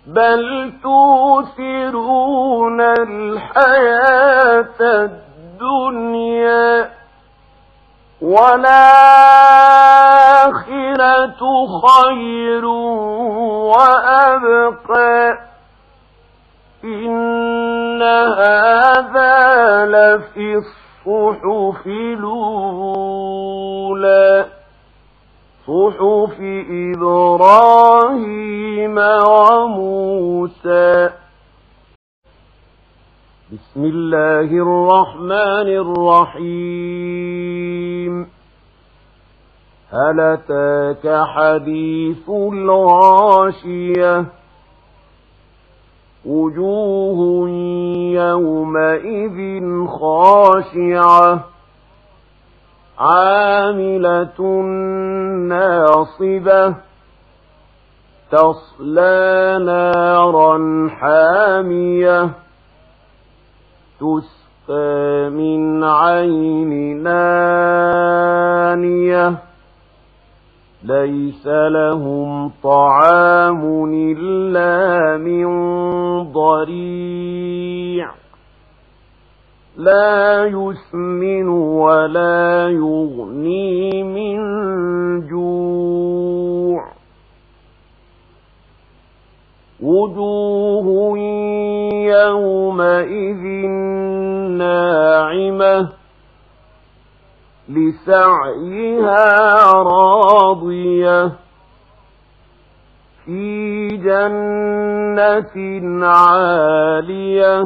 بل تؤثرون الحياة الدنيا والآخرة خير وأبقى إن هذا لفي الصحف الأولى صحف إبراهيم وموسى. بسم الله الرحمن الرحيم. هل أتاك حديث الغاشية وجوه يومئذ خاشعة عاملة ناصبة تصلى نارا حامية تسقى من عين نانية ليس لهم طعام إلا من ضريع لا يسمن ولا يغني من جوع وجوه يومئذ ناعمة لسعيها راضية في جنة عالية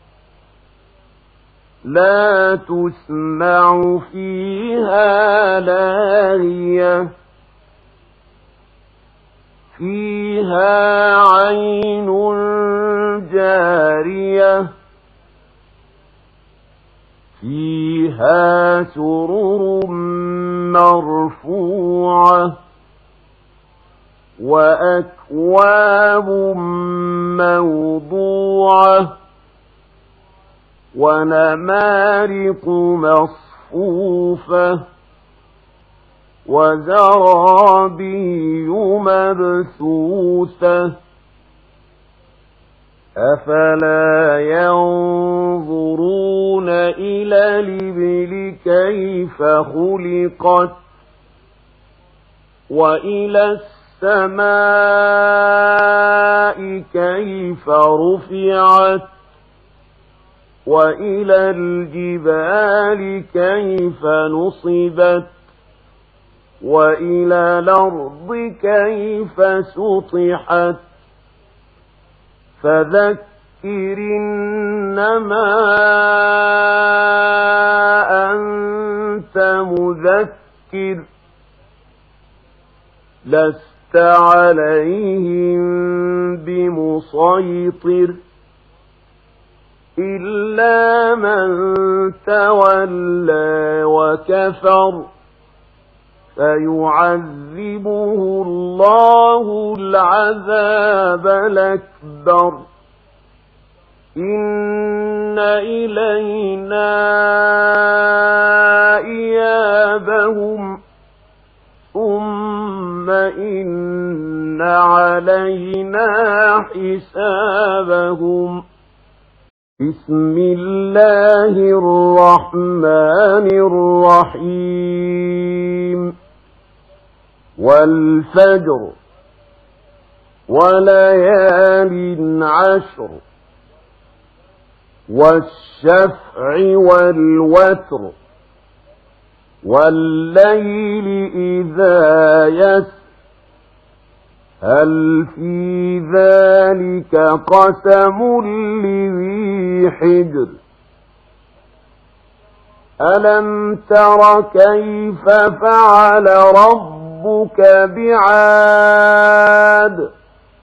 لا تسمع فيها لاغية فيها عين جارية فيها سرر مرفوعة وأكواب موضوعة ونمارق مصفوفة وزرابي مبثوثة أفلا ينظرون إلى الإبل كيف خلقت وإلى السماء كيف رفعت وإلى الجبال كيف نصبت وإلى الأرض كيف سطحت فذكر إنما أنت مذكر لست عليهم بمسيطر إلا من تولى وكفر فيعذبه الله العذاب الأكبر إن إلينا إيابهم ثم إن علينا حسابهم. بسم الله الرحمن الرحيم. والفجر وليال عشر والشفع والوتر والليل إذا يسر هل في ذلك قسم لذي حجر ألم تر كيف فعل ربك بعاد